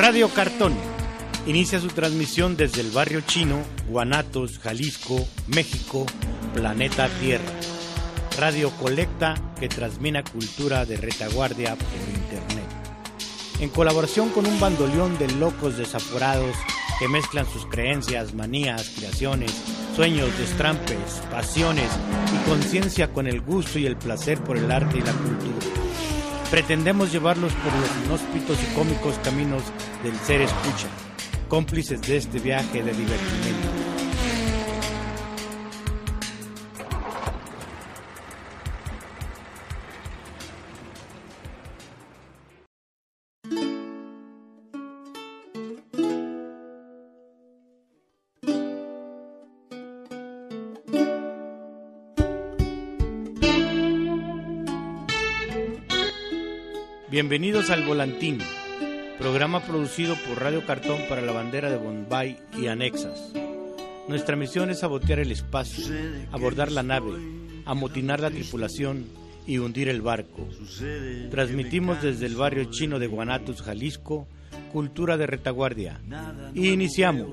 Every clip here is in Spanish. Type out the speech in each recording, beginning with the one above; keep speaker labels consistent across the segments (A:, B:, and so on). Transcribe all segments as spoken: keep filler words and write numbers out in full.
A: Radio Cartón inicia su transmisión desde el barrio chino, Guanatos, Jalisco, México, planeta Tierra. Radio Colecta que transmite cultura de retaguardia por internet. En colaboración con un bandoleón de locos desaforados que mezclan sus creencias, manías, creaciones, sueños, destrampes, pasiones y conciencia con el gusto y el placer por el arte y la cultura. Pretendemos llevarlos por los inhóspitos y cómicos caminos del ser escucha, cómplices de este viaje de divertimento. Bienvenidos al Volantín, programa producido por Radio Cartón para la bandera de Bombay y anexas. Nuestra misión es sabotear el espacio, abordar la nave, amotinar la tripulación y hundir el barco. Transmitimos desde el barrio chino de Guanatos, Jalisco, cultura de retaguardia. Y iniciamos.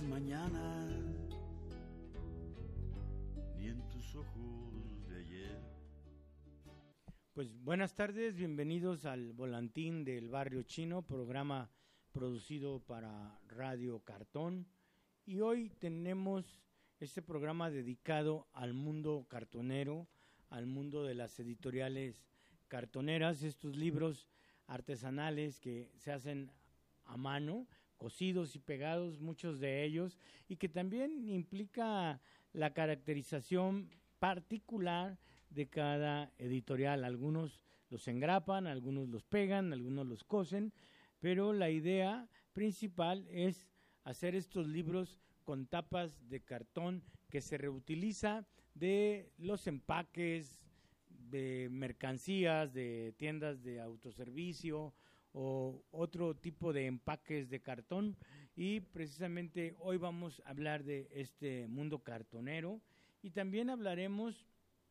A: Pues buenas tardes, bienvenidos al Volantín del Barrio Chino, programa producido para Radio Cartón. Y hoy tenemos este programa dedicado al mundo cartonero, al mundo de las editoriales cartoneras, estos libros artesanales que se hacen a mano, cosidos y pegados, muchos de ellos, y que también implica la caracterización particular de cada editorial. Algunos los engrapan, algunos los pegan, algunos los cosen, pero la idea principal es hacer estos libros con tapas de cartón que se reutiliza de los empaques de mercancías, de tiendas de autoservicio o otro tipo de empaques de cartón, y precisamente hoy vamos a hablar de este mundo cartonero y también hablaremos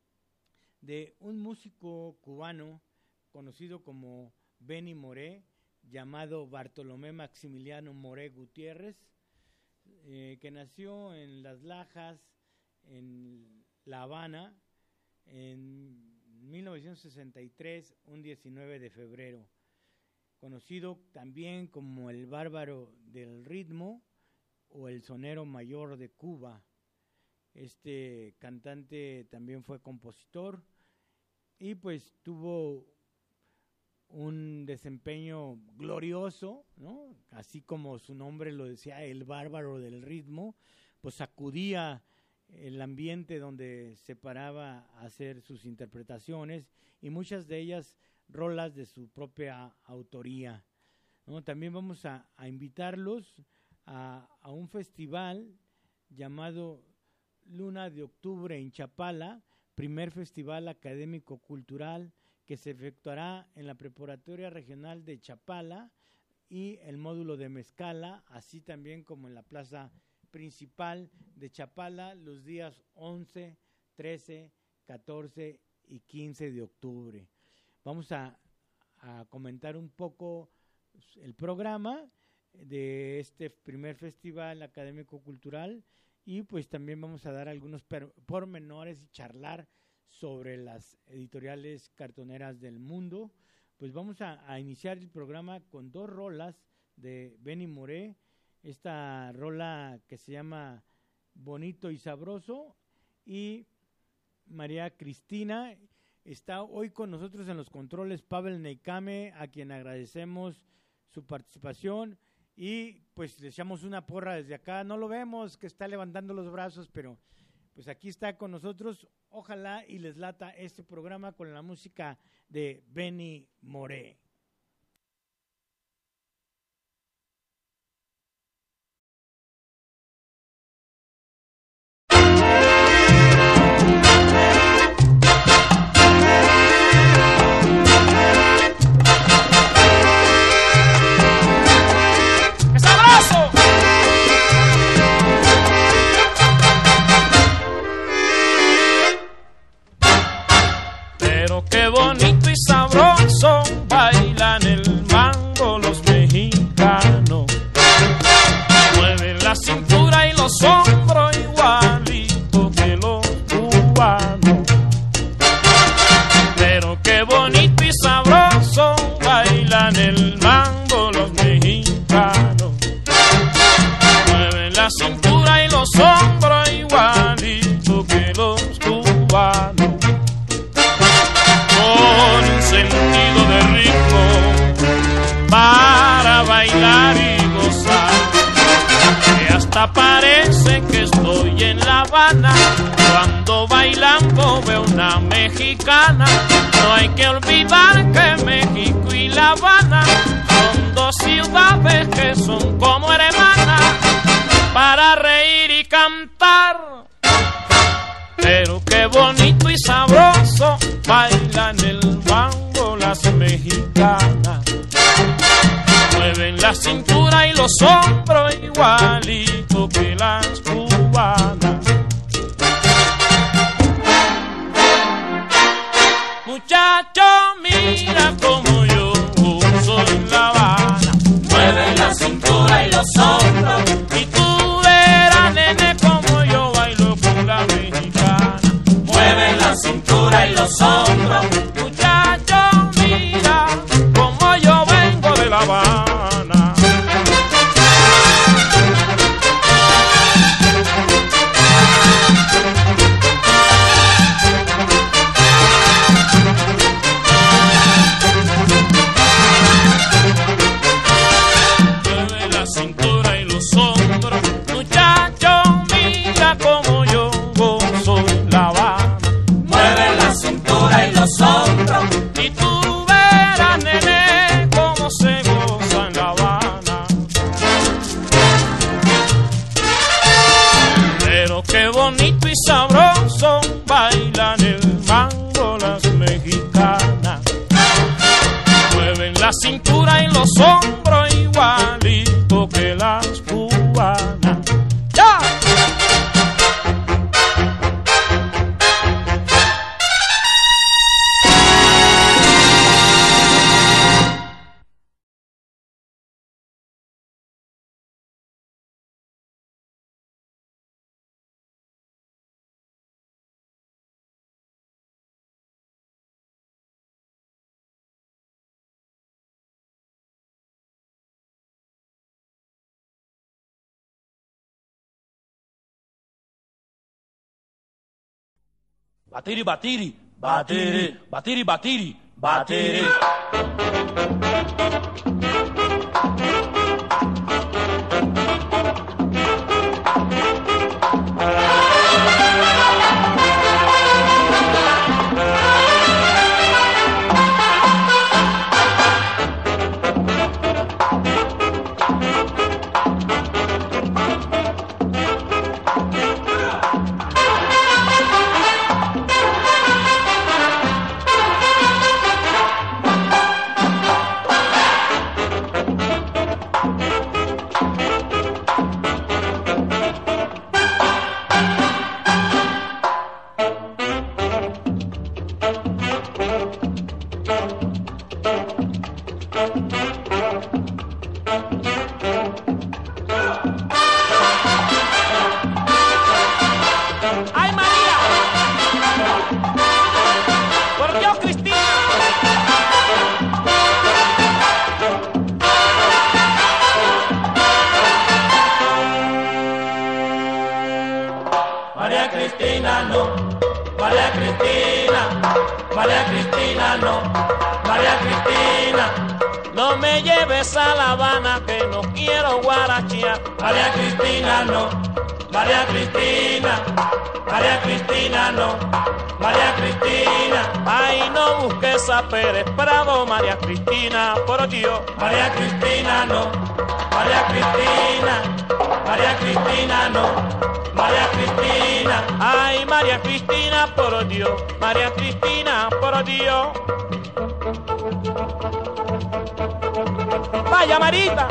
A: de un músico cubano conocido como Benny Moré, llamado Bartolomé Maximiliano Moré Gutiérrez, eh, que nació en Las Lajas, en La Habana, en mil novecientos sesenta y tres, un diecinueve de febrero, conocido también como el Bárbaro del Ritmo o el Sonero Mayor de Cuba. Este cantante también fue compositor y pues tuvo un desempeño glorioso, ¿no? Así como su nombre lo decía, el Bárbaro del Ritmo, pues sacudía el ambiente donde se paraba a hacer sus interpretaciones y muchas de ellas rolas de su propia autoría, ¿no? También vamos a, a invitarlos a, a un festival llamado Luna de Octubre en Chapala, primer festival académico cultural que se efectuará en la Preparatoria Regional de Chapala y el módulo de Mezcala, así también como en la plaza principal de Chapala los días once, trece, catorce y quince de octubre. Vamos a, a comentar un poco el programa de este primer festival académico cultural y pues también vamos a dar algunos per- pormenores y charlar sobre las editoriales cartoneras del mundo. Pues vamos a, a iniciar el programa con dos rolas de Benny Moré, esta rola que se llama Bonito y Sabroso, y María Cristina. Está hoy con nosotros en los controles Pavel Neikame, a quien agradecemos su participación. Y pues le echamos una porra desde acá, no lo vemos que está levantando los brazos, pero pues aquí está con nosotros. Ojalá y les lata este programa con la música de Benny Moré.
B: Qué bonito y sabroso bailan el mambo los mexicanos. hasta parece que estoy en La Habana. Cuando bailando veo una mexicana. No hay que olvidar que México y La Habana son dos ciudades que son como hermanas para reír y cantar. Pero qué bonito y sabroso bailan el bango las mexicanas. Mueven la cintura y los hombros igualito que las cubanas. Muchacho, mira como yo soy en La Habana.
C: Mueven la cintura y los hombros.
B: Y tú verás, nene, como yo bailo con la mexicana.
C: Mueven la cintura y los hombros.
B: Muchacho, mira como yo vengo de La Habana. Y tú verás, nene, cómo se goza en La Habana. Pero qué bonito y sabroso bailan el mango las mexicanas. Mueven la cintura y los hombros igualito que las cubanas. ¡Ya!
C: Batiri, batiri, batiri, batiri, batiri, batiri.
B: Pérez Prado, María Cristina, por Dios.
C: María Cristina no, María Cristina, María Cristina no, María Cristina.
B: Ay, María Cristina, por Dios, María Cristina, por Dios. Vaya, Marita.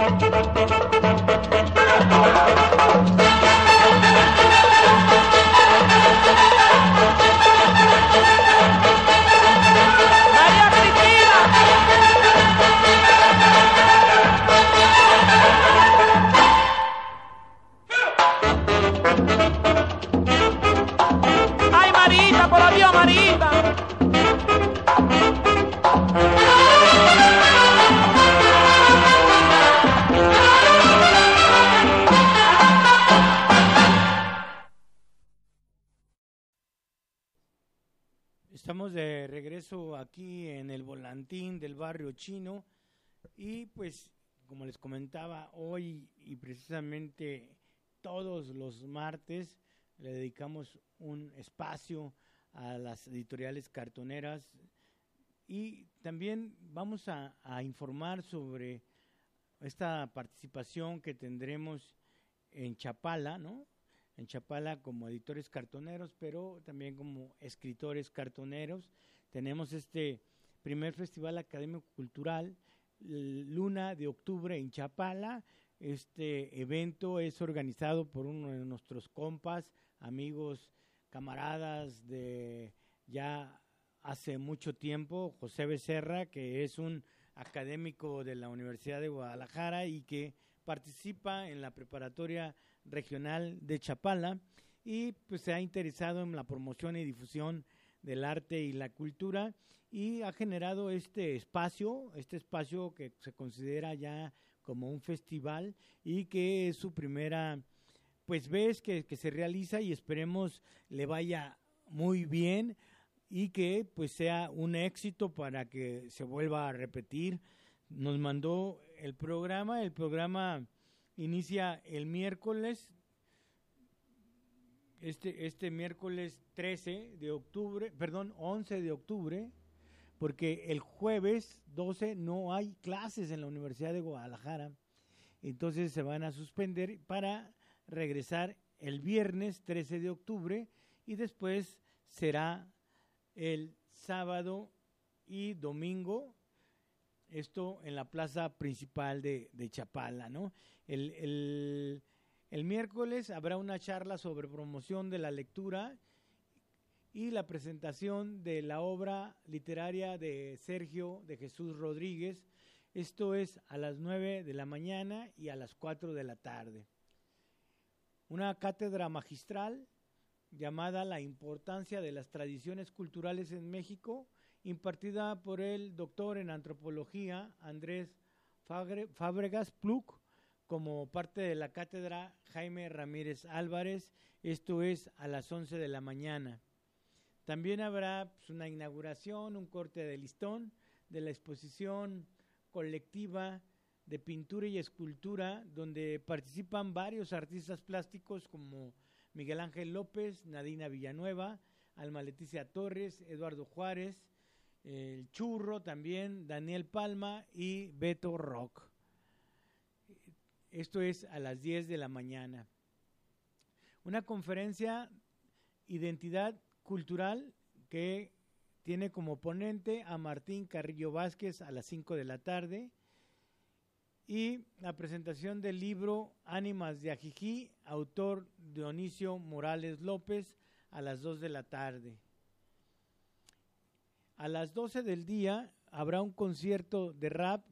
A: Estamos de regreso aquí en el volantín del barrio chino y pues como les comentaba hoy y precisamente todos los martes le dedicamos un espacio a las editoriales cartoneras y también vamos a, a informar sobre esta participación que tendremos en Chapala, ¿no? En Chapala como editores cartoneros, pero también como escritores cartoneros. Tenemos este primer Festival Académico Cultural, Luna de Octubre en Chapala. Este evento es organizado por uno de nuestros compas, amigos, camaradas de ya hace mucho tiempo, José Becerra, que es un académico de la Universidad de Guadalajara y que participa en la preparatoria regional de Chapala y pues se ha interesado en la promoción y difusión del arte y la cultura y ha generado este espacio, este espacio que se considera ya como un festival y que es su primera pues vez que, que se realiza y esperemos le vaya muy bien y que pues sea un éxito para que se vuelva a repetir. Nos mandó el programa, el programa inicia el miércoles, este, este miércoles trece de octubre, perdón, once de octubre, porque el jueves doce no hay clases en la Universidad de Guadalajara, entonces se van a suspender para regresar el viernes trece de octubre y después será el sábado y domingo, esto en la plaza principal de, de Chapala, ¿no? El, el, el miércoles habrá una charla sobre promoción de la lectura y la presentación de la obra literaria de Sergio de Jesús Rodríguez. Esto es a las nueve de la mañana y a las cuatro de la tarde. Una cátedra magistral llamada La importancia de las tradiciones culturales en México, impartida por el doctor en antropología Andrés Fábregas Pluc, como parte de la cátedra Jaime Ramírez Álvarez. Esto es a las once de la mañana. También habrá pues, una inauguración, un corte de listón de la exposición colectiva de pintura y escultura, donde participan varios artistas plásticos como Miguel Ángel López, Nadina Villanueva, Alma Leticia Torres, Eduardo Juárez, El Churro también, Daniel Palma y Beto Rock. Esto es a las diez de la mañana. Una conferencia Identidad Cultural que tiene como ponente a Martín Carrillo Vázquez a las cinco de la tarde y la presentación del libro Ánimas de Ajijí, autor Dionisio Morales López, a las dos de la tarde. A las doce del día habrá un concierto de rap,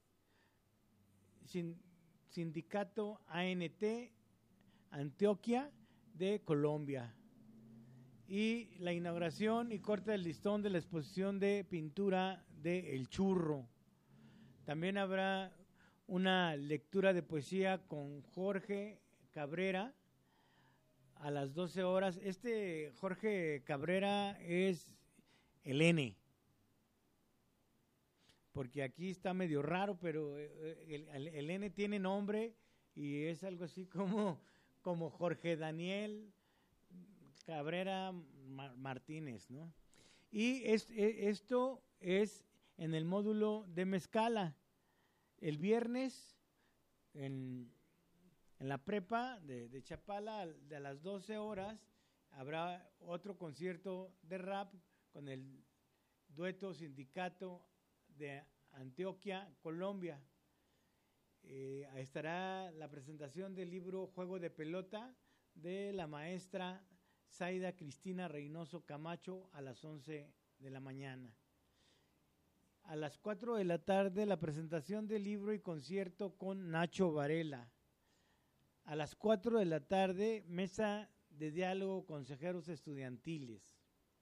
A: Sindicato A N T Antioquia de Colombia, y la inauguración y corte del listón de la exposición de pintura de El Churro. También habrá una lectura de poesía con Jorge Cabrera a las doce horas. Este Jorge Cabrera es el N, porque aquí está medio raro, pero el, el, el N tiene nombre y es algo así como, como Jorge Daniel Cabrera Martínez, ¿no? Y es, esto es en el módulo de Mezcala. El viernes en, en la prepa de, de Chapala, de las doce horas, habrá otro concierto de rap con el dueto Sindicato de Antioquia, Colombia. Eh, estará la presentación del libro Juego de Pelota de la maestra Zaida Cristina Reynoso Camacho a las once de la mañana. A las cuatro de la tarde, la presentación del libro y concierto con Nacho Varela. A las cuatro de la tarde, mesa de diálogo consejeros estudiantiles.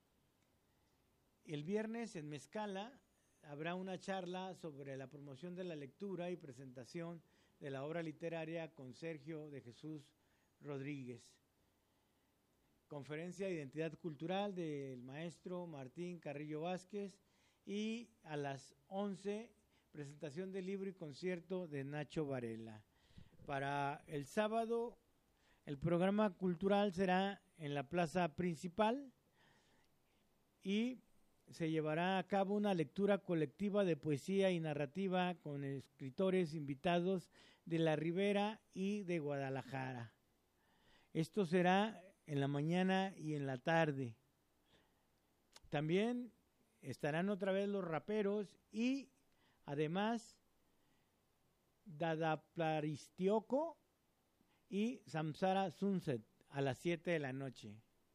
A: El viernes en Mezcala habrá una charla sobre la promoción de la lectura y presentación de la obra literaria con Sergio de Jesús Rodríguez. Conferencia de Identidad Cultural del maestro Martín Carrillo Vázquez y a las once, presentación del libro y concierto de Nacho Varela. Para el sábado, El programa cultural será en la plaza principal y se llevará a cabo una lectura colectiva de poesía y narrativa con escritores invitados de la Ribera y de Guadalajara. Esto será en la mañana y en la tarde. También estarán otra vez los raperos y además Dadaplaristioko y Samsara Sunset a las siete de la noche.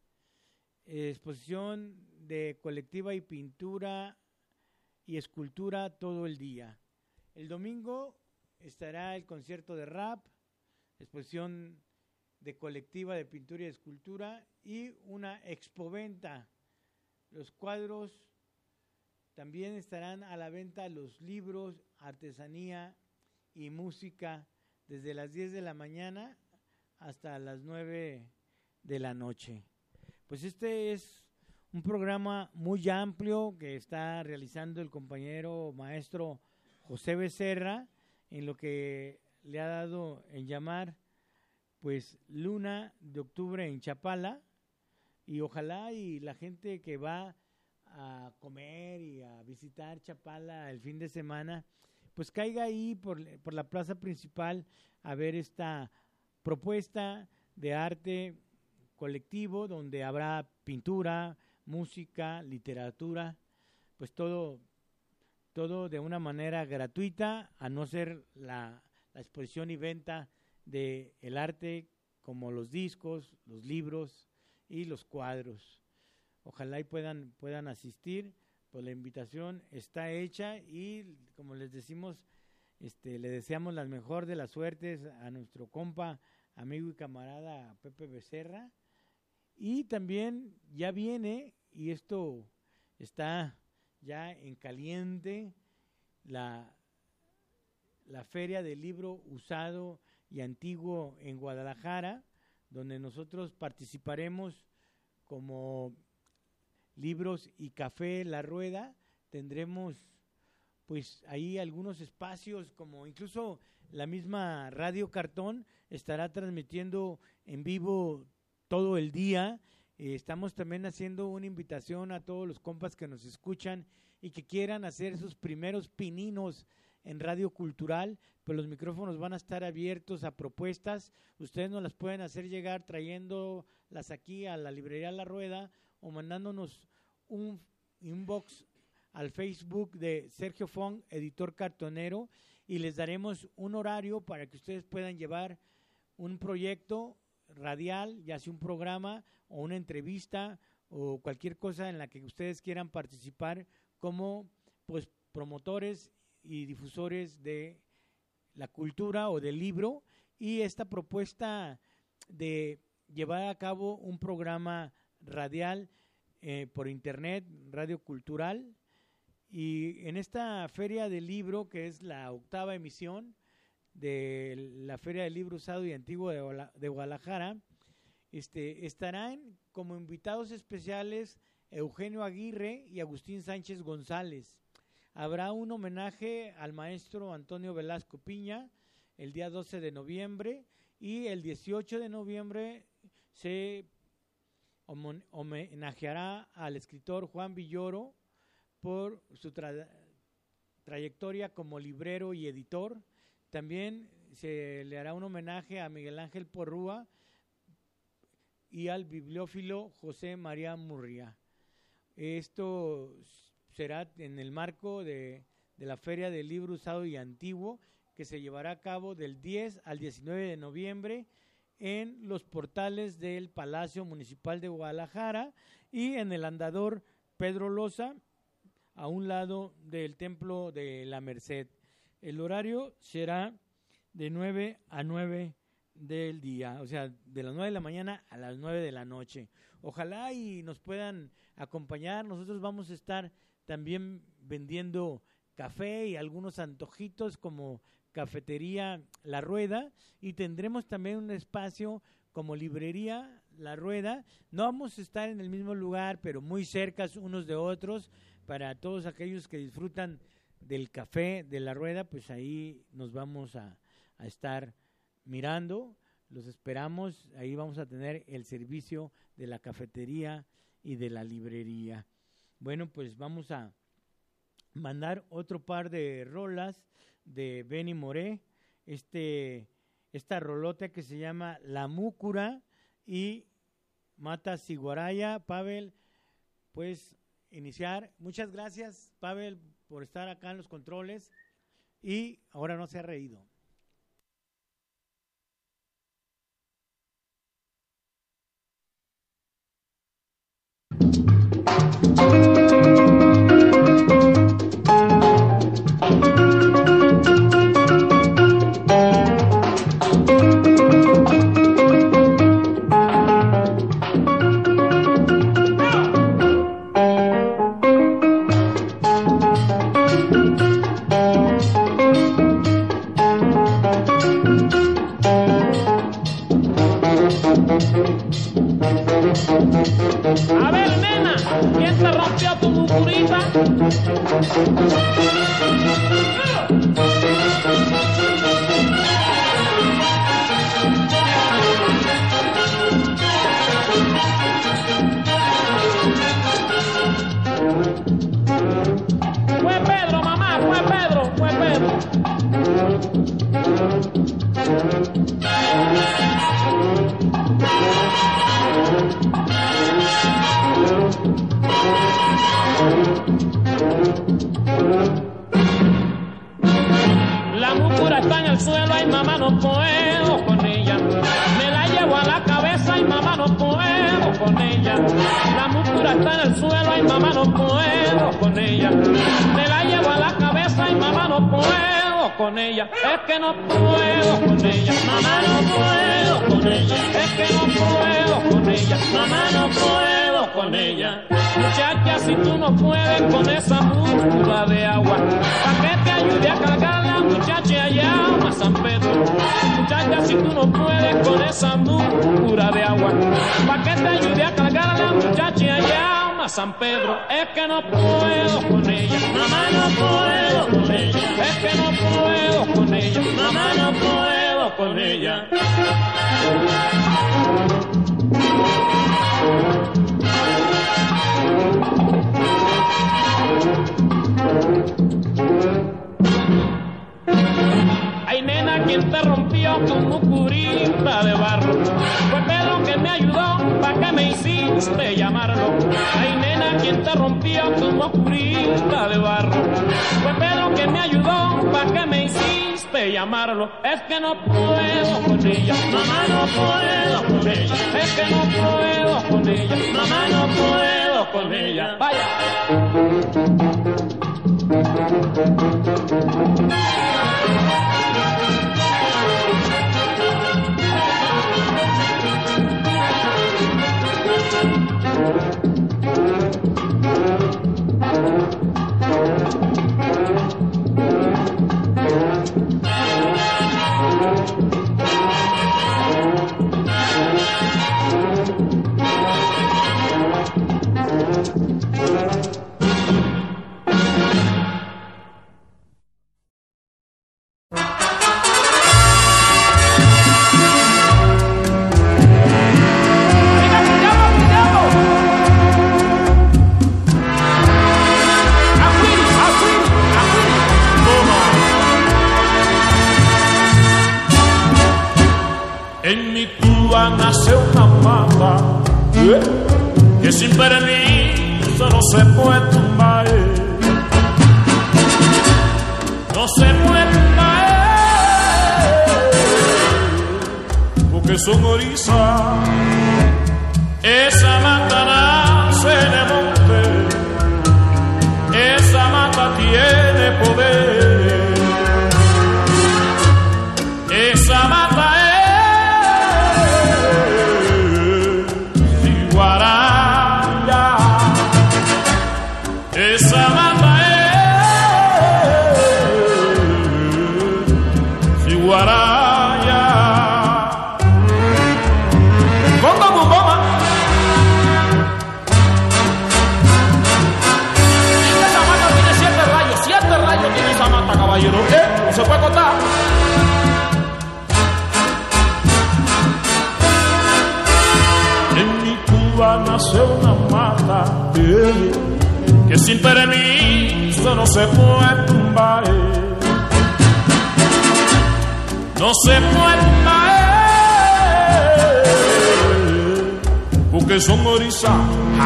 A: Exposición de colectiva y pintura y escultura todo el día. El domingo estará el concierto de rap, exposición de colectiva de pintura y escultura y una expoventa. Los cuadros, también estarán a la venta los libros, artesanía y música desde las diez de la mañana hasta las nueve de la noche. Pues este es un programa muy amplio que está realizando el compañero maestro José Becerra en lo que le ha dado en llamar pues Luna de Octubre en Chapala, y ojalá y la gente que va a comer y a visitar Chapala el fin de semana pues caiga ahí por, por la plaza principal a ver esta propuesta de arte colectivo donde habrá pintura, música, literatura, pues todo, todo de una manera gratuita, a no ser la, la exposición y venta de el arte como los discos, los libros y los cuadros. Ojalá y puedan, puedan asistir, pues la invitación está hecha y como les decimos, este, le deseamos la mejor de las suertes a nuestro compa, amigo y camarada Pepe Becerra. Y también ya viene, y esto está ya en caliente, la, la Feria del Libro Usado y Antiguo en Guadalajara, donde nosotros participaremos como Libros y Café La Rueda. Tendremos pues ahí algunos espacios, como incluso la misma Radio Cartón estará transmitiendo en vivo todo el día. Eh, estamos también haciendo una invitación a todos los compas que nos escuchan y que quieran hacer sus primeros pininos en Radio Cultural, pues los micrófonos van a estar abiertos a propuestas. Ustedes nos las pueden hacer llegar trayéndolas aquí a la librería La Rueda o mandándonos un inbox al Facebook de Sergio Fong, editor cartonero, y les daremos un horario para que ustedes puedan llevar un proyecto radial, ya sea un programa o una entrevista o cualquier cosa en la que ustedes quieran participar como pues promotores y difusores de la cultura o del libro. Y esta propuesta de llevar a cabo un programa radial eh, por internet, Radio Cultural, y en esta Feria del Libro, que es la octava emisión de la Feria del Libro Usado y Antiguo de, de Guadalajara, este, estarán como invitados especiales Eugenio Aguirre y Agustín Sánchez González. Habrá un homenaje al maestro Antonio Velasco Piña el día doce de noviembre, y el dieciocho de noviembre se homenajeará al escritor Juan Villoro por su tra- trayectoria como librero y editor. También se le hará un homenaje a Miguel Ángel Porrúa y al bibliófilo José María Murría. Esto será en el marco de, de la Feria del Libro Usado y Antiguo, que se llevará a cabo del diez al diecinueve de noviembre en los portales del Palacio Municipal de Guadalajara y en el andador Pedro Loza, a un lado del Templo de la Merced. El horario será de nueve a nueve del día, o sea, de las nueve de la mañana a las nueve de la noche. Ojalá y nos puedan acompañar. Nosotros vamos a estar también vendiendo café y algunos antojitos como Cafetería La Rueda, y tendremos también un espacio como Librería La Rueda. No vamos a estar en el mismo lugar, pero muy cerca unos de otros, para todos aquellos que disfrutan del café de La Rueda, pues ahí nos vamos a, a estar mirando. Los esperamos, ahí vamos a tener el servicio de la cafetería y de la librería. Bueno, pues vamos a mandar otro par de rolas de Benny Moré, este, esta rolota que se llama La Múcura y Mata Siguaraya. Pavel, pues iniciar. Muchas gracias, Pavel, por estar acá en los controles y ahora no se ha reído.
B: A ver, nena, ¿quién te rompió tu bucurita? Fue Pedro, mamá, fue Pedro, fue Pedro. La múcura está en el suelo, ay mamá no puedo con ella. Me la llevo a la cabeza y mamá no puedo con ella. La múcura está en el suelo, ay mamá no puedo con ella. Me la llevo a la cabeza y mamá no puedo con ella. Es que no puedo con ella, mamá no puedo con ella. Es que no puedo con ella, mamá no puedo con ella. Muchacha, si tú no puedes con esa múcura de agua, ¿pa' qué te ayude a cargarla, muchacha, allá a San Pedro? Muchacha, si tú no puedes con esa múcura de agua, ¿pa' qué te ayude a cargarla, muchacha, allá a San Pedro? Es que no puedo con ella, mamá no puedo con ella. Es que no puedo con ella, mamá no puedo con ella. Ay, nena, ¿quién te rompió tu mucurita de barro? Fue Pedro que me ayudó, ¿pa' qué me hiciste llamarlo? Ay, nena, ¿quién te rompió tu mucurita de barro? Fue Pedro que me ayudó, ¿pa' qué me hiciste llamarlo? Es que no puedo con ella, mamá no puedo con ella. Es que no puedo con ella, mamá no puedo con ella. Vaya.
D: Que sin permiso no se puede tumbar, no se puede tumbar, porque son orizas. Esa mata nace en el monte, esa mata tiene poder, esa mata es esa mata es Ciguaraya. Conga Bumboma. Esa mata tiene siete rayos, siete rayos tiene esa mata, caballero. ¿Eh? No se puede contar.
B: que sin permiso no se puede tumbar, no se puede tumbar, porque son orizas.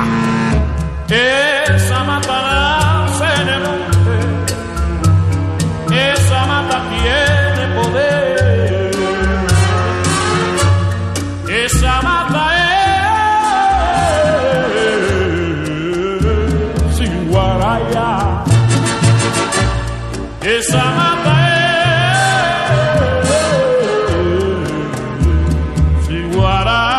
B: Esa mata nace en el monte, esa mata tiene poder, esa mata es sin guaraya, esa mata es sin guaraya.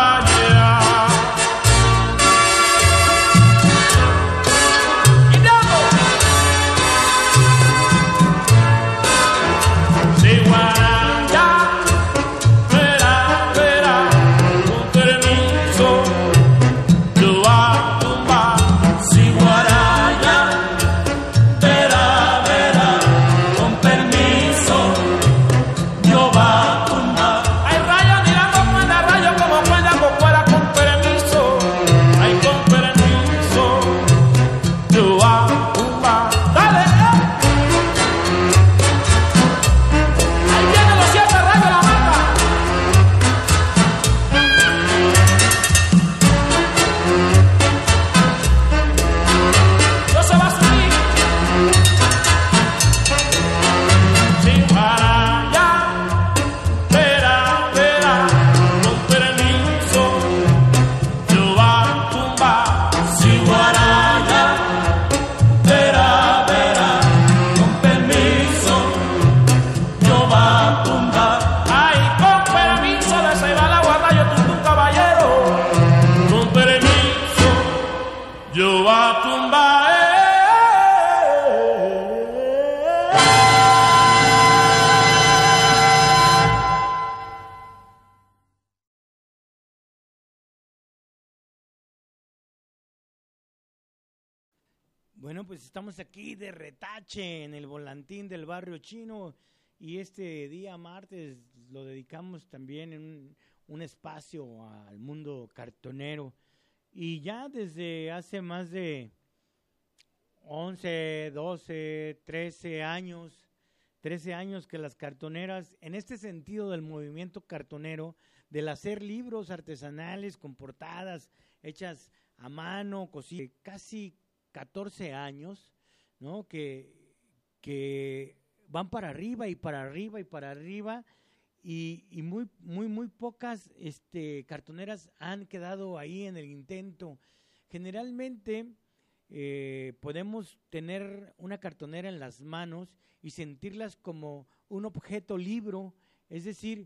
A: Bueno, pues estamos aquí de retache en el volantín del Barrio Chino y este día martes lo dedicamos también en un, un espacio al mundo cartonero. Y ya desde hace más de once, doce, trece años, trece años que las cartoneras, en este sentido del movimiento cartonero, del hacer libros artesanales con portadas hechas a mano, cosidas, casi catorce años, ¿no? Que, que van para arriba y para arriba y para arriba y, y muy, muy, muy pocas este, cartoneras han quedado ahí en el intento. Generalmente eh, podemos tener una cartonera en las manos y sentirlas como un objeto libro, es decir,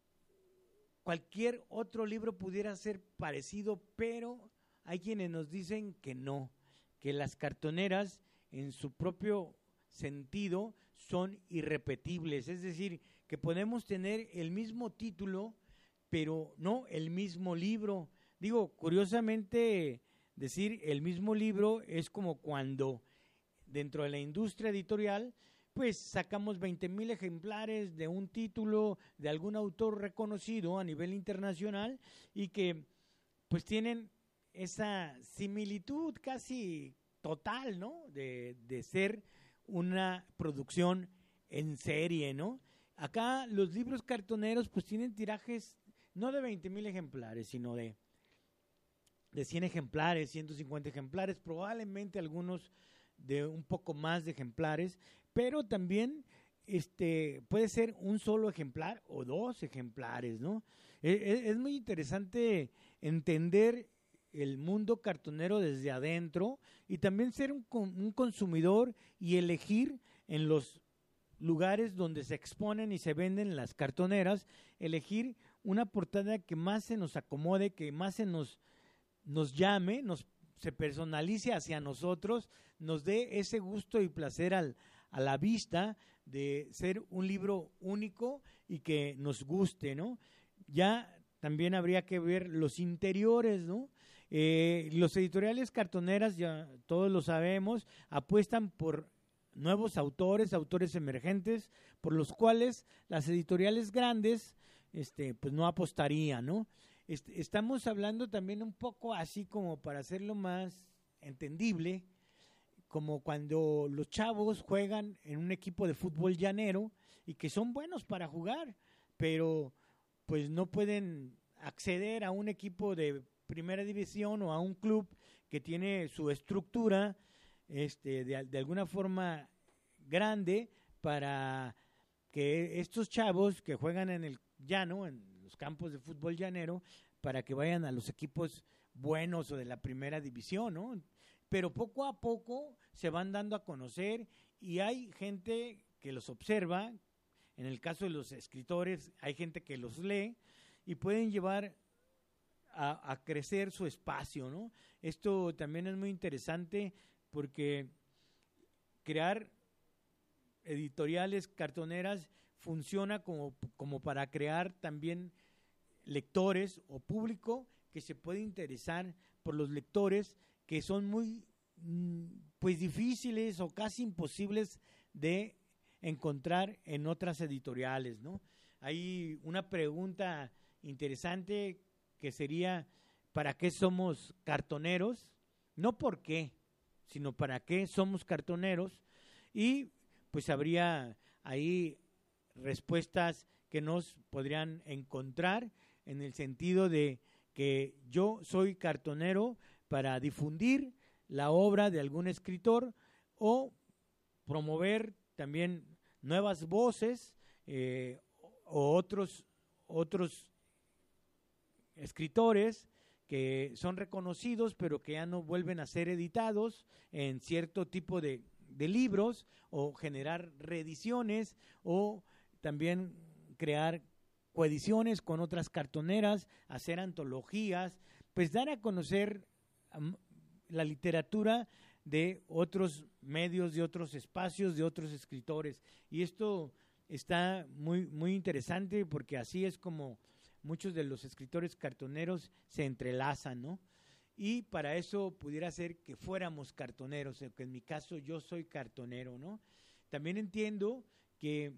A: cualquier otro libro pudiera ser parecido, pero hay quienes nos dicen que no, que las cartoneras en su propio sentido son irrepetibles, es decir, que podemos tener el mismo título, pero no el mismo libro. Digo, curiosamente, decir el mismo libro es como cuando dentro de la industria editorial, pues sacamos veinte mil ejemplares de un título de algún autor reconocido a nivel internacional y que pues tienen esa similitud casi total, ¿no? De, de ser una producción en serie, ¿no? Acá los libros cartoneros pues tienen tirajes no de veinte mil ejemplares, sino de, de cien ejemplares, ciento cincuenta ejemplares, probablemente algunos de un poco más de ejemplares, pero también este puede ser un solo ejemplar o dos ejemplares, ¿no? Es, es muy interesante entender el mundo cartonero desde adentro y también ser un, un consumidor y elegir en los lugares donde se exponen y se venden las cartoneras, elegir una portada que más se nos acomode, que más se nos, nos llame, nos se personalice hacia nosotros, nos dé ese gusto y placer al, a la vista de ser un libro único y que nos guste, ¿no? Ya también habría que ver los interiores, ¿no? Eh, los editoriales cartoneras, ya todos lo sabemos, apuestan por nuevos autores, autores emergentes, por los cuales las editoriales grandes este, pues no apostarían, ¿no? Este, estamos hablando también un poco así como para hacerlo más entendible, como cuando los chavos juegan en un equipo de fútbol llanero y que son buenos para jugar, pero pues no pueden acceder a un equipo de primera división o a un club que tiene su estructura este, de, de alguna forma grande para que estos chavos que juegan en el llano, en los campos de fútbol llanero, para que vayan a los equipos buenos o de la primera división, ¿no? Pero poco a poco se van dando a conocer y hay gente que los observa. En el caso de los escritores, hay gente que los lee y pueden llevar a, a crecer su espacio, ¿no? Esto también es muy interesante porque crear editoriales cartoneras funciona como, como para crear también lectores o público que se puede interesar por los lectores que son muy pues difíciles o casi imposibles de encontrar en otras editoriales, ¿no? Hay una pregunta interesante que sería ¿para qué somos cartoneros? No por qué, sino para qué somos cartoneros, y pues habría ahí respuestas que nos podrían encontrar en el sentido de que yo soy cartonero para difundir la obra de algún escritor o promover también nuevas voces eh, o otros otros escritores que son reconocidos pero que ya no vuelven a ser editados en cierto tipo de, de libros, o generar reediciones o también crear coediciones con otras cartoneras, hacer antologías, pues dar a conocer um, la literatura de otros medios, de otros espacios, de otros escritores. Y esto está muy, muy interesante porque así es como muchos de los escritores cartoneros se entrelazan, ¿no? Y para eso pudiera ser que fuéramos cartoneros, que en mi caso yo soy cartonero, ¿no? También entiendo que,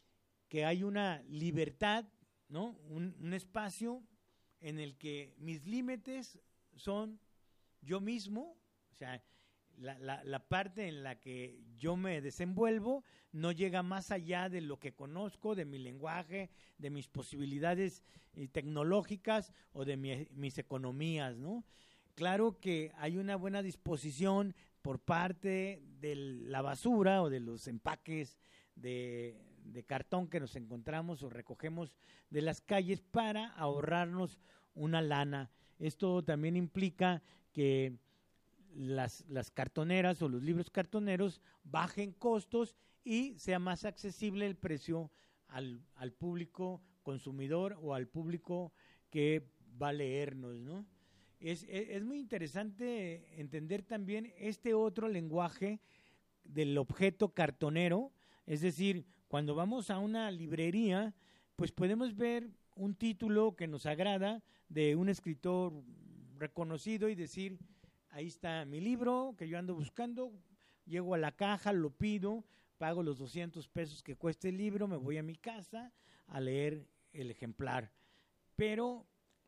A: que hay una libertad, ¿no? Un, un espacio en el que mis límites son yo mismo, o sea, la, la, la parte en la que yo me desenvuelvo no llega más allá de lo que conozco, de mi lenguaje, de mis posibilidades eh, tecnológicas o de mi, mis economías, ¿no? Claro que hay una buena disposición por parte de la basura o de los empaques de, de cartón que nos encontramos o recogemos de las calles para ahorrarnos una lana. Esto también implica que las, las cartoneras o los libros cartoneros bajen costos y sea más accesible el precio al, al público consumidor o al público que va a leernos, ¿no? Es, es, es muy interesante entender también este otro lenguaje del objeto cartonero, es decir, cuando vamos a una librería, pues podemos ver un título que nos agrada de un escritor reconocido y decir, ahí está mi libro que yo ando buscando, llego a la caja, lo pido, pago los doscientos pesos que cuesta el libro, me voy a mi casa a leer el ejemplar. Pero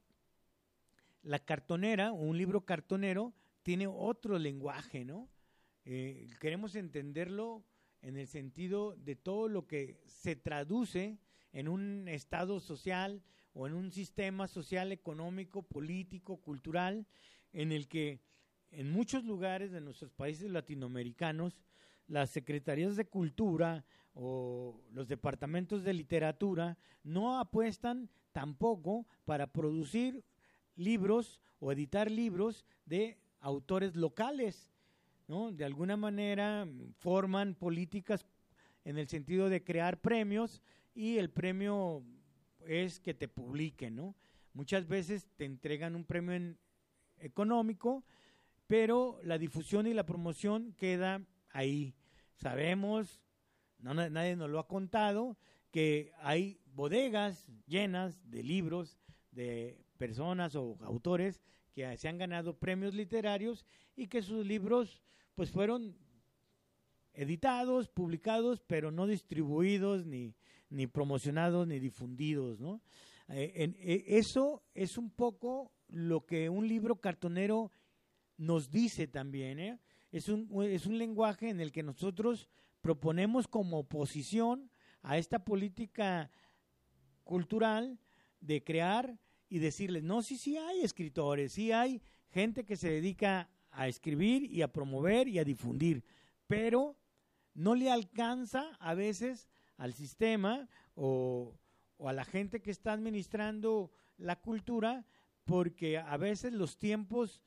A: la cartonera, o un libro cartonero, tiene otro lenguaje, ¿no? Eh, queremos entenderlo en el sentido de todo lo que se traduce en un estado social o en un sistema social, económico, político, cultural, en el que en muchos lugares de nuestros países latinoamericanos, las secretarías de cultura o los departamentos de literatura no apuestan tampoco para producir libros o editar libros de autores locales, ¿no? De alguna manera forman políticas en el sentido de crear premios y el premio es que te publiquen, ¿no? Muchas veces te entregan un premio en, económico, pero la difusión y la promoción queda ahí. Sabemos, no, nadie nos lo ha contado, que hay bodegas llenas de libros de personas o autores que se han ganado premios literarios y que sus libros pues fueron editados, publicados, pero no distribuidos, ni, ni promocionados, ni difundidos, ¿no? Eh, en, eh, eso es un poco lo que un libro cartonero nos dice también, ¿eh? Es un, es un lenguaje en el que nosotros proponemos como oposición a esta política cultural de crear y decirles, no, sí, sí hay escritores, sí hay gente que se dedica a escribir y a promover y a difundir, pero no le alcanza a veces al sistema o, o a la gente que está administrando la cultura, porque a veces los tiempos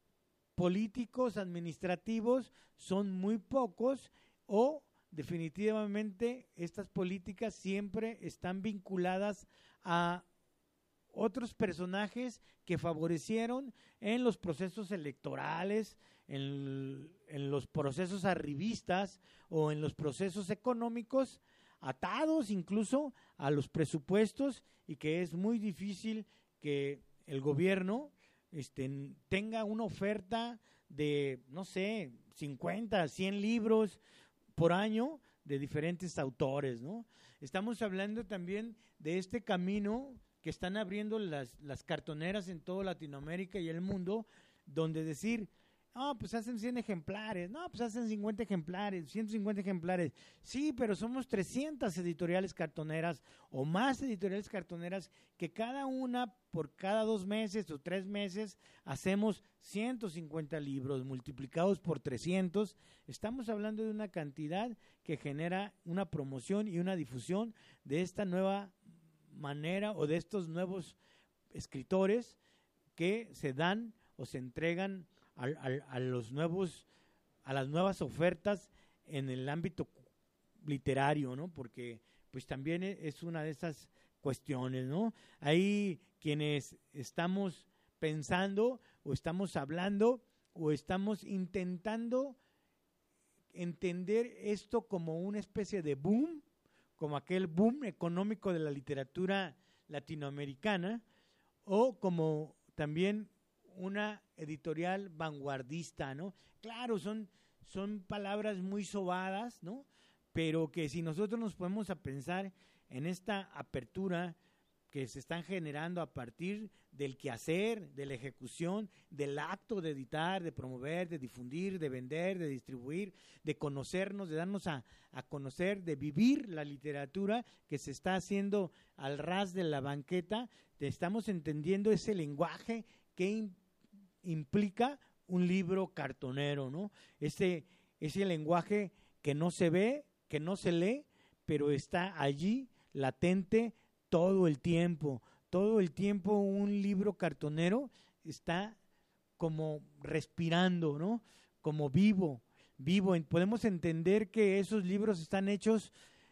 A: políticos, administrativos son muy pocos, o definitivamente estas políticas siempre están vinculadas a otros personajes que favorecieron en los procesos electorales, en, en los procesos arribistas o en los procesos económicos, atados incluso a los presupuestos, y que es muy difícil que el gobierno este, tenga una oferta de, no sé, cincuenta, cien libros por año de diferentes autores, ¿no? Estamos hablando también de este camino que están abriendo las, las cartoneras en toda Latinoamérica y el mundo, donde decir, no, pues hacen cien ejemplares, no, pues hacen cincuenta ejemplares, ciento cincuenta ejemplares, sí, pero somos trescientas editoriales cartoneras o más editoriales cartoneras que cada una por cada dos meses o tres meses hacemos ciento cincuenta libros multiplicados por trescientos. Estamos hablando de una cantidad que genera una promoción y una difusión de esta nueva manera o de estos nuevos escritores que se dan o se entregan a, a, a los nuevos a las nuevas ofertas en el ámbito literario, ¿no? Porque pues también es una de esas cuestiones, ¿no? Hay quienes estamos pensando o estamos hablando o estamos intentando entender esto como una especie de boom, como aquel boom económico de la literatura latinoamericana, o como también una editorial vanguardista, ¿no? Claro, son, son palabras muy sobadas, ¿no? Pero que si nosotros nos ponemos a pensar en esta apertura que se están generando a partir del quehacer, de la ejecución, del acto de editar, de promover, de difundir, de vender, de distribuir, de conocernos, de darnos a, a conocer, de vivir la literatura que se está haciendo al ras de la banqueta, estamos entendiendo ese lenguaje que im, implica un libro cartonero, ¿no? Ese, ese lenguaje que no se ve, que no se lee, pero está allí, latente, todo el tiempo, todo el tiempo un libro cartonero está como respirando, ¿no? Como vivo, vivo. Podemos entender que esos libros están hechos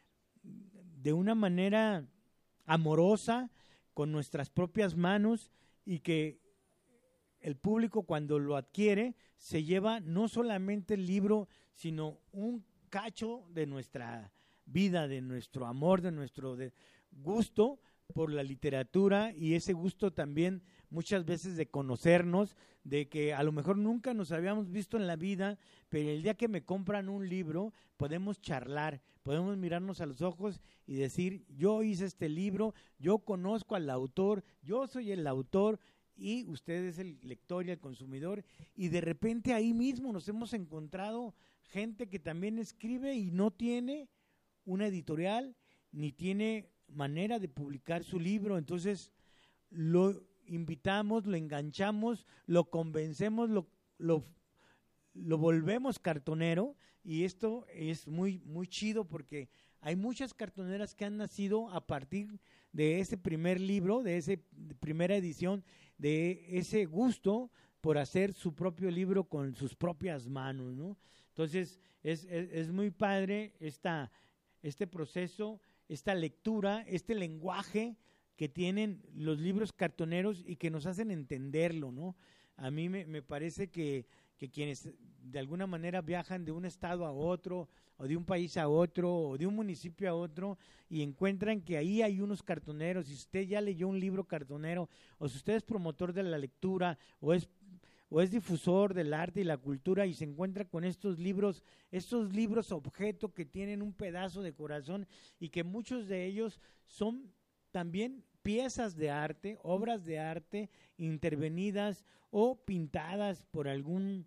A: de una manera amorosa, con nuestras propias manos, y que el público cuando lo adquiere se lleva no solamente el libro, sino un cacho de nuestra vida, de nuestro amor, de nuestro de gusto por la literatura, y ese gusto también muchas veces de conocernos, de que a lo mejor nunca nos habíamos visto en la vida, pero el día que me compran un libro podemos charlar, podemos mirarnos a los ojos y decir, yo hice este libro, yo conozco al autor, yo soy el autor y usted es el lector y el consumidor, y de repente ahí mismo nos hemos encontrado gente que también escribe y no tiene una editorial ni tiene manera de publicar su libro. Entonces lo invitamos, lo enganchamos, lo convencemos, lo, lo, lo volvemos cartonero, y esto es muy, muy chido porque hay muchas cartoneras que han nacido a partir de ese primer libro, de esa primera edición, de ese gusto por hacer su propio libro con sus propias manos, ¿no? Entonces es, es, es muy padre esta, este proceso, esta lectura, este lenguaje que tienen los libros cartoneros y que nos hacen entenderlo, ¿no? A mí me, me parece que, que quienes de alguna manera viajan de un estado a otro, o de un país a otro, o de un municipio a otro, y encuentran que ahí hay unos cartoneros, y si usted ya leyó un libro cartonero, o si usted es promotor de la lectura, o es o es difusor del arte y la cultura, y se encuentra con estos libros, estos libros objeto que tienen un pedazo de corazón, y que muchos de ellos son también piezas de arte, obras de arte intervenidas o pintadas por algún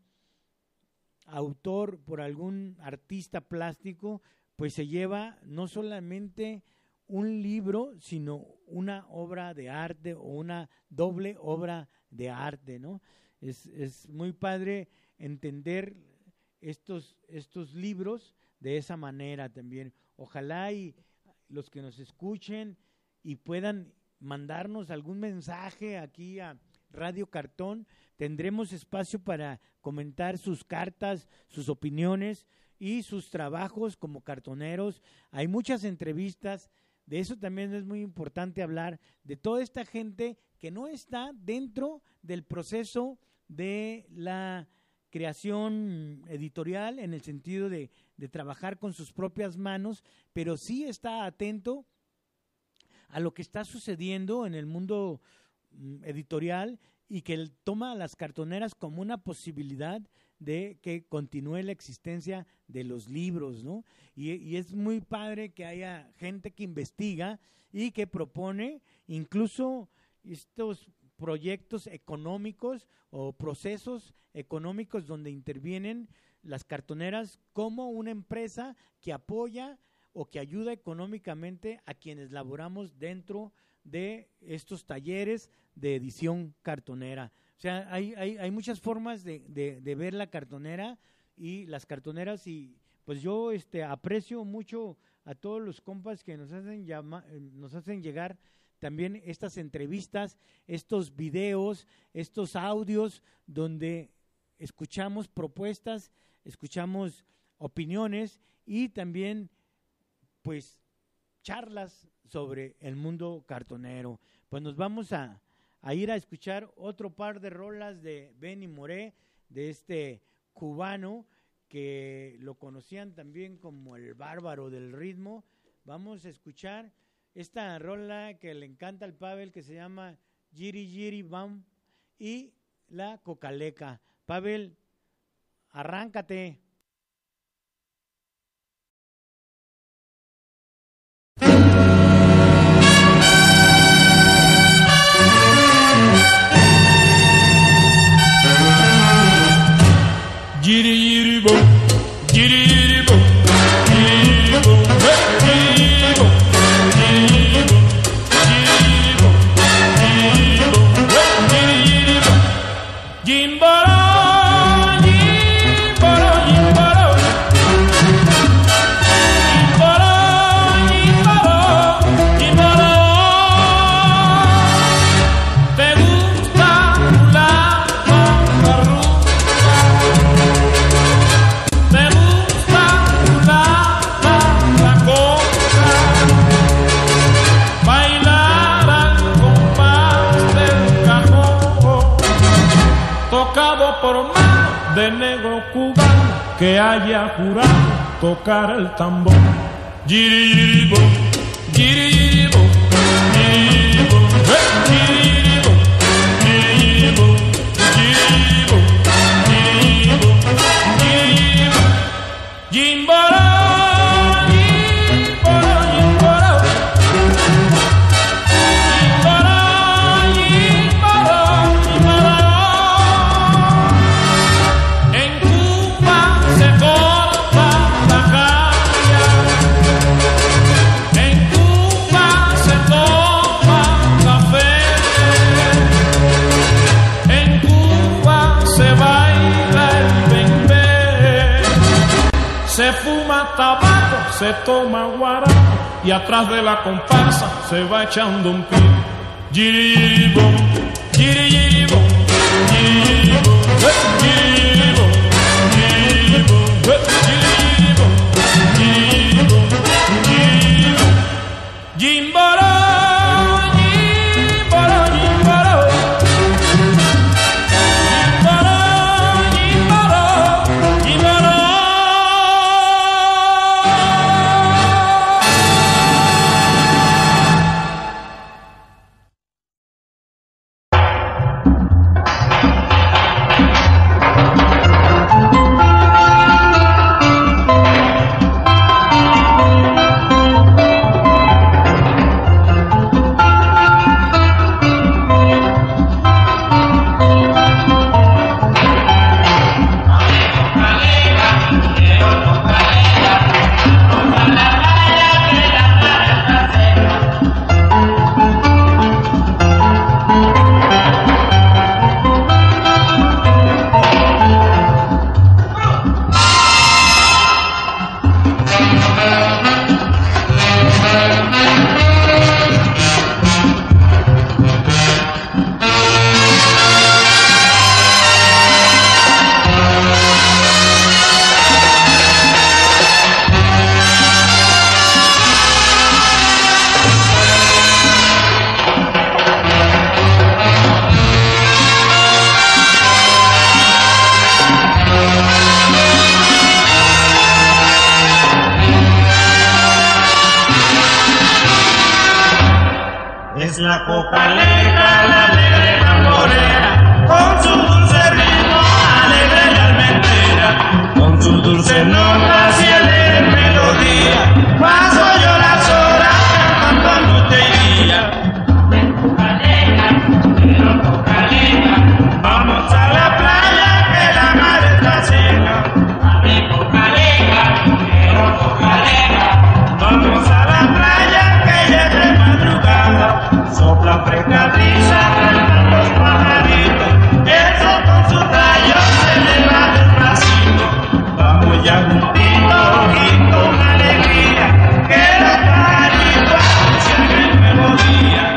A: autor, por algún artista plástico, pues se lleva no solamente un libro, sino una obra de arte o una doble obra de arte, ¿no? Es, es muy padre entender estos, estos libros de esa manera también. Ojalá y los que nos escuchen y puedan mandarnos algún mensaje aquí a Radio Cartón, tendremos espacio para comentar sus cartas, sus opiniones y sus trabajos como cartoneros. Hay muchas entrevistas, de eso también es muy importante hablar, de toda esta gente que no está dentro del proceso de la creación editorial en el sentido de, de trabajar con sus propias manos, pero sí está atento a lo que está sucediendo en el mundo editorial y que él toma a las cartoneras como una posibilidad de que continúe la existencia de los libros, ¿no? Y, y es muy padre que haya gente que investiga y que propone incluso estos proyectos económicos o procesos económicos donde intervienen las cartoneras como una empresa que apoya o que ayuda económicamente a quienes laboramos dentro de estos talleres de edición cartonera. O sea, hay, hay, hay muchas formas de, de, de ver la cartonera y las cartoneras, y pues yo este aprecio mucho a todos los compas que nos hacen llama, nos hacen llegar también estas entrevistas, estos videos, estos audios donde escuchamos propuestas, escuchamos opiniones y también pues charlas sobre el mundo cartonero. Pues nos vamos a, a ir a escuchar otro par de rolas de Benny Moré, de este cubano que lo conocían también como el bárbaro del ritmo. Vamos a escuchar esta rola que le encanta al Pavel, que se llama Yiri Yiri Bam, y la Cocaleca. Pavel, arráncate.
B: Yiri yiri bom, yiri yiri bom, yiri bom, yiri bom, yiri bom, yiri bom, yiri bom, yiri yiri bom. Jimboro, jimboro, jimboro, jimboro, jimboro, jimboro. Te gusta la macarrón. Tocado por mano de negro cubano que haya jurado tocar el tambor. Yiri yiri bom, yiri yiri bom, yiri bom, yiri bom, yiri bom, yiri bom, yiri bom, yiri bom. Jimboro, jimboro, jimboro, jimboro, jimboro, jimboro. Se fuma tabaco, se toma guarapo y atrás de la comparsa se va echando un pie. Yiri yiri bom, yiri yiri bom, yiri bom, yiri bom, yiri bom, yiri bom, yiri bom, yiri bom. Jimboro, jimboro, jimboro, jimboro, jimboro, jimboro.
E: la coca alegre, la alegre tamborera, con su dulce ritmo, alegre y almentera, con sus dulces notas y alegre melodía, paso yo las horas cantando noche y día. Vamos a la playa que la mar está seca. Vamos a la playa que ya es de madrugada. Sopla fresca brisa, cantan los pajaritos. Eso con sus rayos se le va despacito. Vamos ya juntitos y con alegría, que los pajaritos anuncian el nuevo día.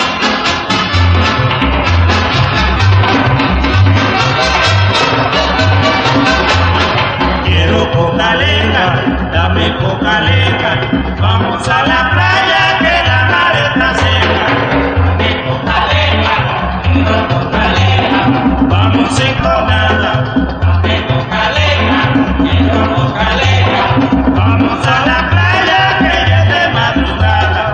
E: Quiero coca alegre, dame coca alegre, vamos a la playa que la mar está seca. Dame coca alegre, quiero coca alegre, vamos enconada. Dame coca alegre, quiero coca alegre, vamos a la playa que ya es de madrugada.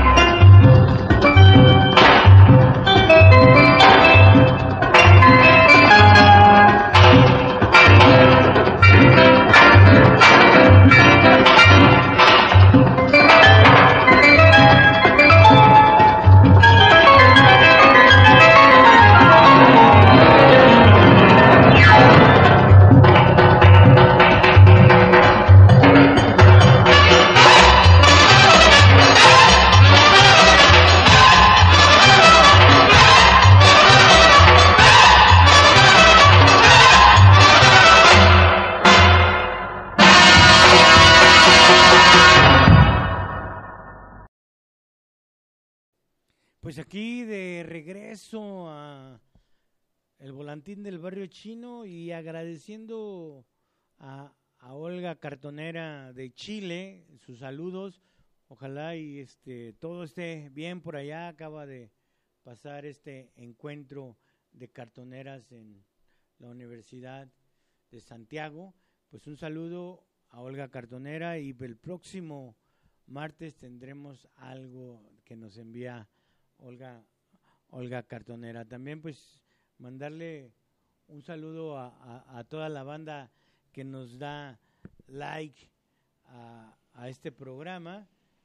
A: Pues aquí de regreso a el volantín del barrio chino y agradeciendo a, a Olga Cartonera de Chile sus saludos. Ojalá y este todo esté bien por allá. Acaba de pasar este encuentro de cartoneras en la Universidad de Santiago. Pues un saludo a Olga Cartonera y el próximo martes tendremos algo que nos envía Olga, Olga Cartonera. También pues mandarle un saludo a, a, a toda la banda que nos da like a, a este programa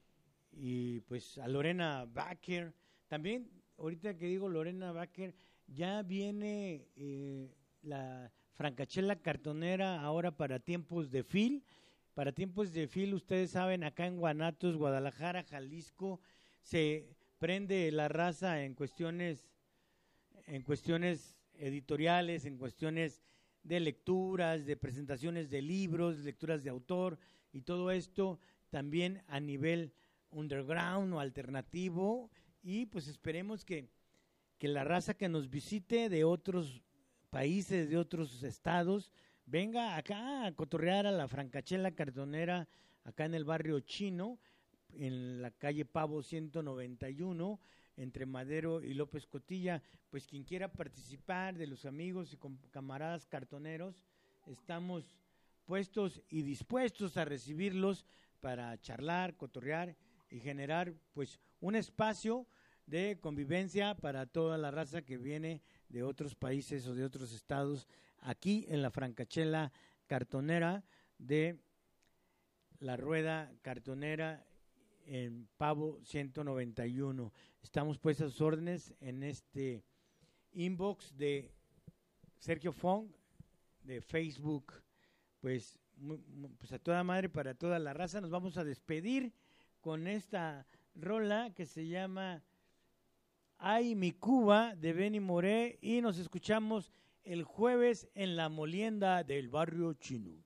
A: y pues a Lorena Baker. También ahorita que digo Lorena Baker, ya viene eh, la Francachela Cartonera ahora para tiempos de fil. Para tiempos de fil, ustedes saben, acá en Guanatos, Guadalajara, Jalisco, se prende la raza en cuestiones en cuestiones editoriales, en cuestiones de lecturas, de presentaciones de libros, lecturas de autor y todo esto también a nivel underground o alternativo y pues esperemos que, que la raza que nos visite de otros países, de otros estados, venga acá a cotorrear a la Francachela Cartonera acá en el barrio chino, en la calle Pavo ciento noventa y uno, entre Madero y López Cotilla. Pues quien quiera participar de los amigos y camaradas cartoneros, estamos puestos y dispuestos a recibirlos para charlar, cotorrear y generar pues un espacio de convivencia para toda la raza que viene de otros países o de otros estados aquí en la Francachela Cartonera de la Rueda Cartonera en Pavo ciento noventa y uno. Estamos pues a sus órdenes en este inbox de Sergio Fong de Facebook. Pues, muy, pues a toda madre para toda la raza. Nos vamos a despedir con esta rola que se llama Ay mi Cuba de Benny Moré y nos escuchamos el jueves en la molienda del barrio chino.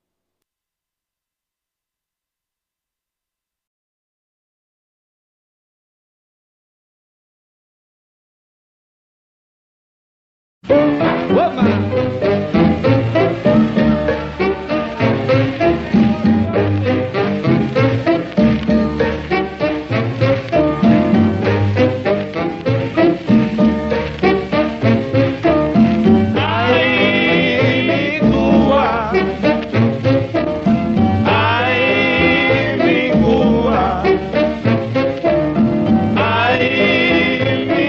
E: Ay,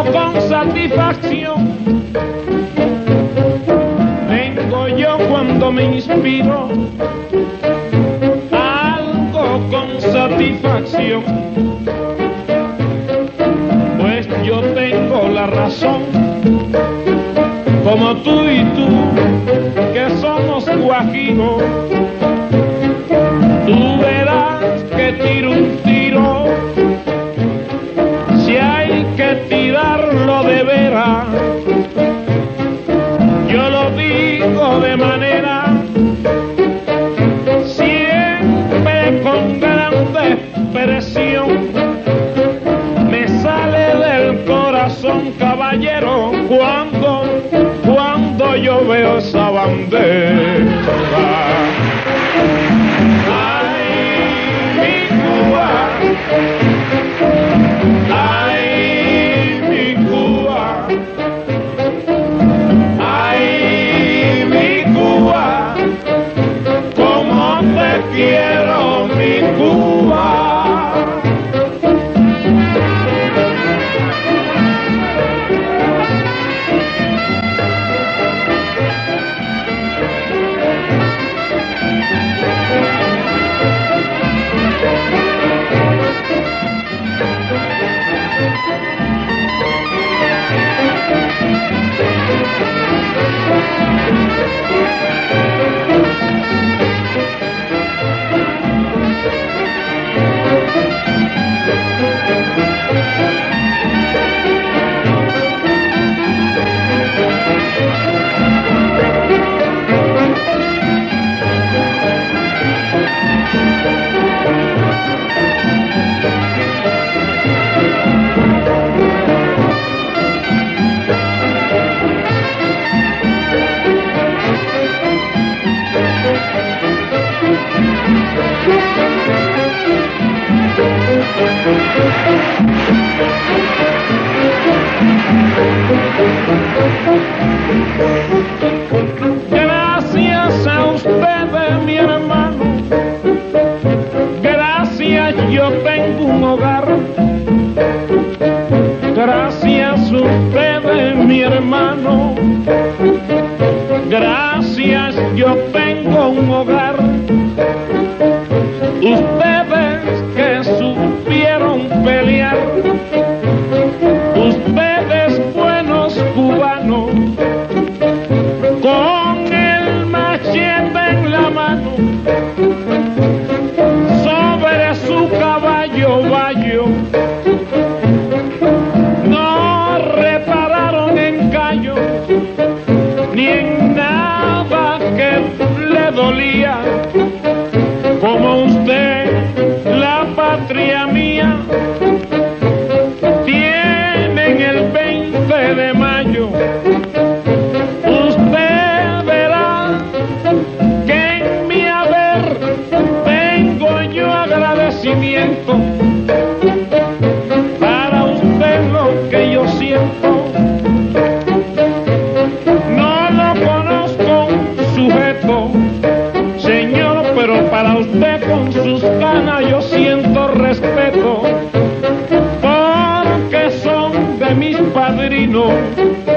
B: con satisfacción tengo yo cuando me inspiro, algo con satisfacción, pues yo tengo la razón, como tú y tú, que somos guajiros. Tú verás que tiro un tiro, si hay que tirarlo de veras. Yo lo digo de manera siempre con grande expresión, me sale del corazón, caballero, cuando, cuando yo veo esa bandera. Ay, mi Cuba, ay, mi Cuba, cómo te quiero, mi Cuba. Gracias a ustedes, mi hermano, gracias, yo tengo un hogar. Gracias a ustedes, mi hermano, gracias, yo tengo un hogar. Ustedes que supieron pelear, ustedes buenos cubanos, con el machete en la mano, sobre su caballo bayo, no repararon en callo, ni en nada que le dolía, como usted, la patria mía, tienen el veinte de mayo. Usted verá que en mi haber tengo yo agradecimiento para usted, lo que yo siento. No lo conozco sujeto, señor, pero para usted con sus ganas yo siento respeto, porque son de mis padrinos.